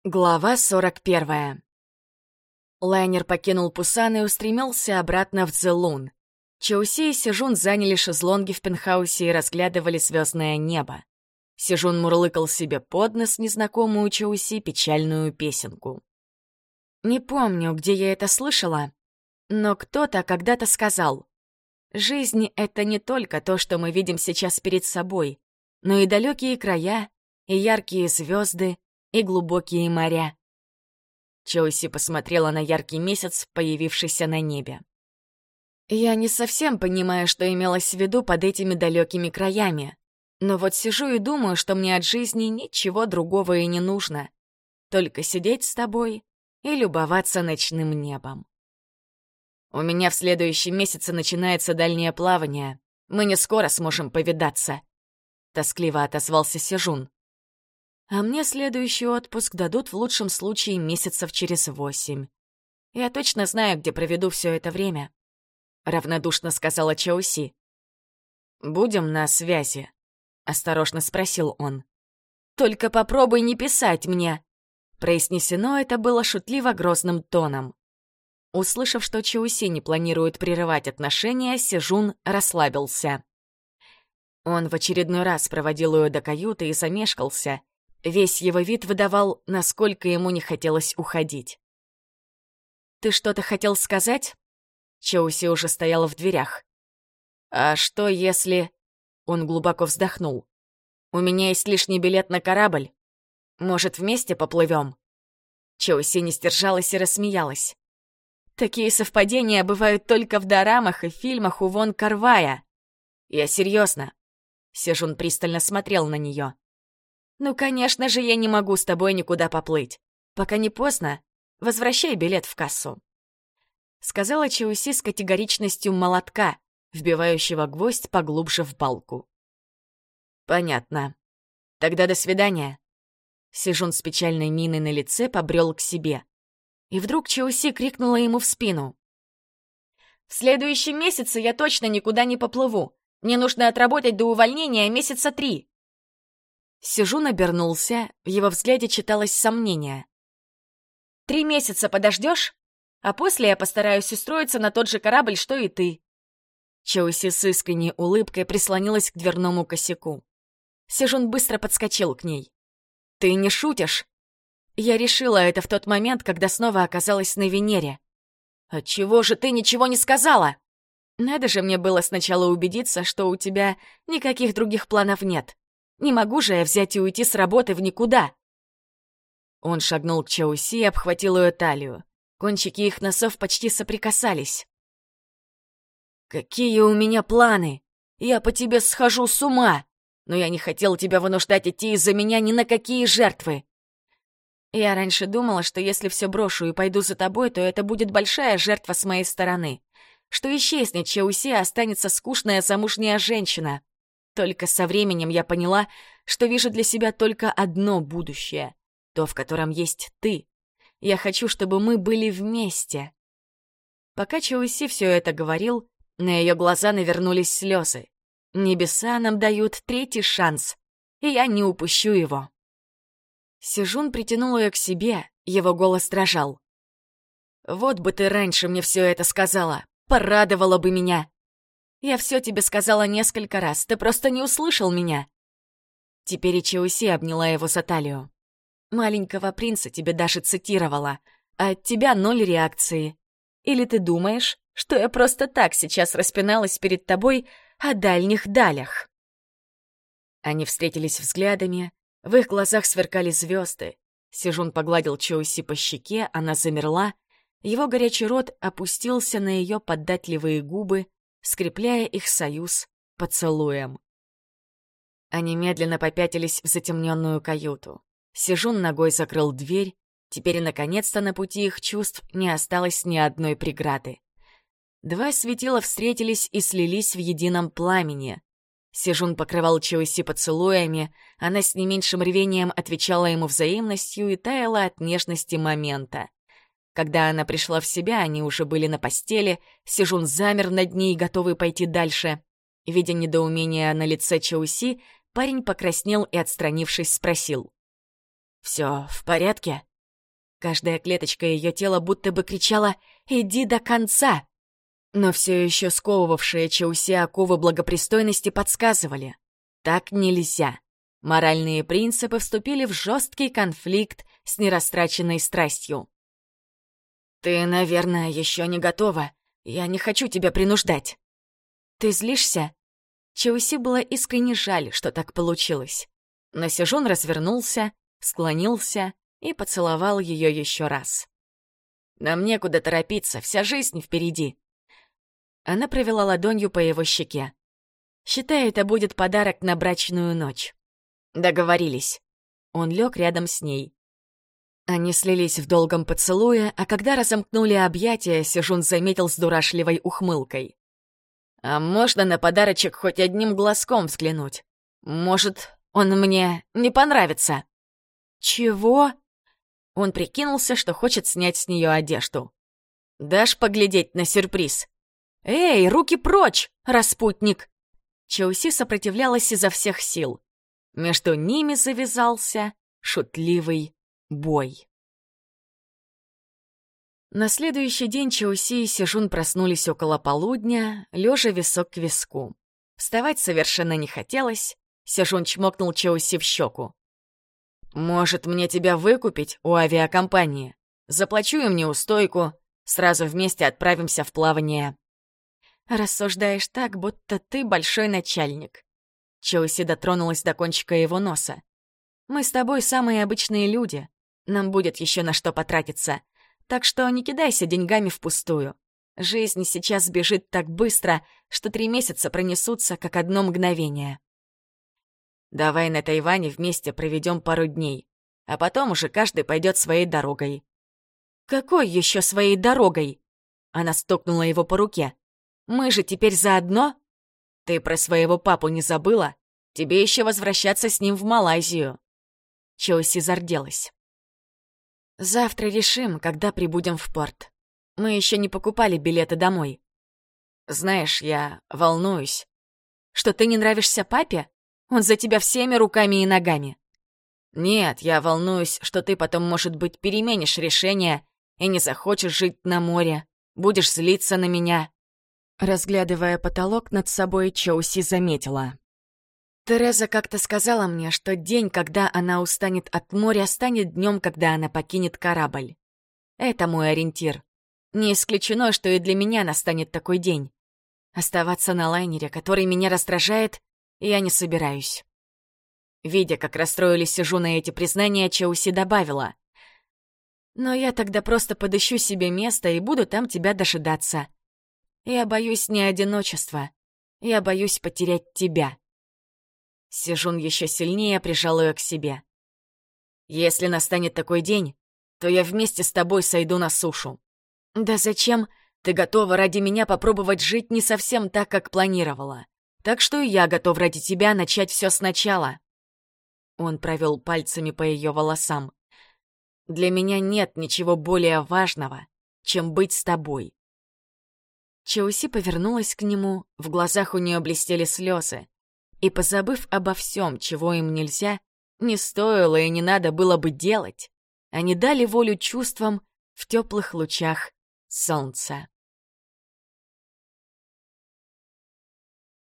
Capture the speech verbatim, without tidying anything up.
Глава сорок первая. Лайнер покинул Пусан и устремился обратно в Цзэлун. Чоуси и Сижун заняли шезлонги в пентхаусе и разглядывали звездное небо. Сижун мурлыкал себе под нос незнакомую Чоуси печальную песенку. Не помню, где я это слышала, но кто-то когда-то сказал: «Жизнь — это не только то, что мы видим сейчас перед собой, но и далекие края, и яркие звезды, и глубокие моря». Чоуси посмотрела на яркий месяц, появившийся на небе. Я не совсем понимаю, что имелось в виду под этими далекими краями, но вот сижу и думаю, что мне от жизни ничего другого и не нужно. Только сидеть с тобой и любоваться ночным небом. У меня в следующем месяце начинается дальнее плавание. Мы не скоро сможем повидаться. Тоскливо отозвался Сижун. А мне следующий отпуск дадут в лучшем случае месяцев через восемь. Я точно знаю, где проведу все это время. Равнодушно сказала Чоуси. «Будем на связи?» — осторожно спросил он. «Только попробуй не писать мне!» Произнесено это было шутливо грозным тоном. Услышав, что Чоуси не планирует прерывать отношения, Сижун расслабился. Он в очередной раз проводил ее до каюты и замешкался. Весь его вид выдавал, насколько ему не хотелось уходить. «Ты что-то хотел сказать?» Чоуси уже стояла в дверях. «А что если...» Он глубоко вздохнул. «У меня есть лишний билет на корабль. Может, вместе поплывем?» Чоуси не сдержалась и рассмеялась. «Такие совпадения бывают только в дорамах и фильмах у Вон Кар-вая. Я серьезно». Сежун пристально смотрел на нее. «Ну, конечно же, я не могу с тобой никуда поплыть. Пока не поздно, возвращай билет в кассу», — сказала Чоуси с категоричностью молотка, вбивающего гвоздь поглубже в балку. «Понятно. Тогда до свидания». Сижун с печальной миной на лице побрел к себе. И вдруг Чоуси крикнула ему в спину. «В следующем месяце я точно никуда не поплыву. Мне нужно отработать до увольнения месяца три». Сижун обернулся, в его взгляде читалось сомнение. «Три месяца подождешь? А после я постараюсь устроиться на тот же корабль, что и ты». Чоуси с искренней улыбкой прислонилась к дверному косяку. Сижун быстро подскочил к ней. «Ты не шутишь?» Я решила это в тот момент, когда снова оказалась на Венере. «Отчего же ты ничего не сказала?» «Надо же мне было сначала убедиться, что у тебя никаких других планов нет. Не могу же я взять и уйти с работы в никуда». Он шагнул к Чоуси и обхватил ее талию. Кончики их носов почти соприкасались. «Какие у меня планы? Я по тебе схожу с ума! Но я не хотел тебя вынуждать идти из-за меня ни на какие жертвы. Я раньше думала, что если все брошу и пойду за тобой, то это будет большая жертва с моей стороны. Что исчезнет Чоуси, а останется скучная замужняя женщина. Только со временем я поняла, что вижу для себя только одно будущее. То, в котором есть ты. Я хочу, чтобы мы были вместе». Пока Чоуси все это говорил, на ее глаза навернулись слезы. Небеса нам дают третий шанс, и я не упущу его. Сижун притянул ее к себе, его голос дрожал. «Вот бы ты раньше мне все это сказала, порадовала бы меня. Я все тебе сказала несколько раз, ты просто не услышал меня». Теперь и Чоуси обняла его за талию. «Маленького принца тебе даже цитировала, а от тебя ноль реакции. Или ты думаешь, что я просто так сейчас распиналась перед тобой о дальних далях?» Они встретились взглядами, в их глазах сверкали звезды. Сижун погладил Чоуси по щеке, она замерла, его горячий рот опустился на ее податливые губы, скрепляя их союз поцелуем. Они медленно попятились в затемненную каюту. Сижун ногой закрыл дверь, теперь наконец-то на пути их чувств не осталось ни одной преграды. Два светила встретились и слились в едином пламени. Сижун покрывал Чоуси поцелуями, она с не меньшим рвением отвечала ему взаимностью и таяла от нежности момента. Когда она пришла в себя, они уже были на постели, Сижун замер над ней, готовый пойти дальше. Видя недоумение на лице Чоуси, парень покраснел и, отстранившись, спросил. «Все в порядке?» Каждая клеточка ее тела будто бы кричала «Иди до конца!». Но все еще сковывавшие Чоуси оковы благопристойности подсказывали. Так нельзя. Моральные принципы вступили в жесткий конфликт с нерастраченной страстью. «Ты, наверное, еще не готова. Я не хочу тебя принуждать». «Ты злишься?» Чоуси было искренне жаль, что так получилось. Но Сежун развернулся, склонился и поцеловал ее еще раз. «Нам некуда торопиться, вся жизнь впереди». Она провела ладонью по его щеке. «Считай, это будет подарок на брачную ночь». Договорились. Он лег рядом с ней. Они слились в долгом поцелуе, а когда разомкнули объятия, Сежун заметил с дурашливой ухмылкой. «А можно на подарочек хоть одним глазком взглянуть? Может, он мне не понравится?» «Чего?» Он прикинулся, что хочет снять с нее одежду. «Дашь поглядеть на сюрприз?» «Эй, руки прочь, распутник!» Чоуси сопротивлялась изо всех сил. Между ними завязался шутливый бой. На следующий день Чоуси и Сежун проснулись около полудня, лежа висок к виску. Вставать совершенно не хотелось. Сежун чмокнул Чоуси в щеку. «Может, мне тебя выкупить у авиакомпании? Заплачу им неустойку, сразу вместе отправимся в плавание». «Рассуждаешь так, будто ты большой начальник». Чоуси дотронулась до кончика его носа. «Мы с тобой самые обычные люди. Нам будет еще на что потратиться. Так что не кидайся деньгами впустую. Жизнь сейчас бежит так быстро, что три месяца пронесутся, как одно мгновение. Давай на Тайване вместе проведем пару дней, а потом уже каждый пойдет своей дорогой». «Какой еще своей дорогой?» Она стукнула его по руке. «Мы же теперь заодно?» «Ты про своего папу не забыла? Тебе еще возвращаться с ним в Малайзию». Чоуси зарделась. «Завтра решим, когда прибудем в порт. Мы еще не покупали билеты домой. Знаешь, я волнуюсь. Что, ты не нравишься папе? Он за тебя всеми руками и ногами». «Нет, я волнуюсь, что ты потом, может быть, переменишь решение и не захочешь жить на море, будешь злиться на меня». Разглядывая потолок над собой, Чоуси заметила. Тереза как-то сказала мне, что день, когда она устанет от моря, станет днем, когда она покинет корабль. Это мой ориентир. Не исключено, что и для меня настанет такой день. Оставаться на лайнере, который меня раздражает, я не собираюсь. Видя, как расстроились Сижу на эти признания, Чоуси добавила. «Но я тогда просто подыщу себе место и буду там тебя дожидаться. Я боюсь не одиночества. Я боюсь потерять тебя». Сижун еще сильнее прижал ее к себе. «Если настанет такой день, то я вместе с тобой сойду на сушу». «Да зачем? Ты готова ради меня попробовать жить не совсем так, как планировала. Так что и я готов ради тебя начать все сначала». Он провел пальцами по ее волосам. «Для меня нет ничего более важного, чем быть с тобой». Чоуси повернулась к нему, в глазах у нее блестели слезы. И, позабыв обо всем, чего им нельзя, не стоило и не надо было бы делать, они дали волю чувствам в теплых лучах солнца.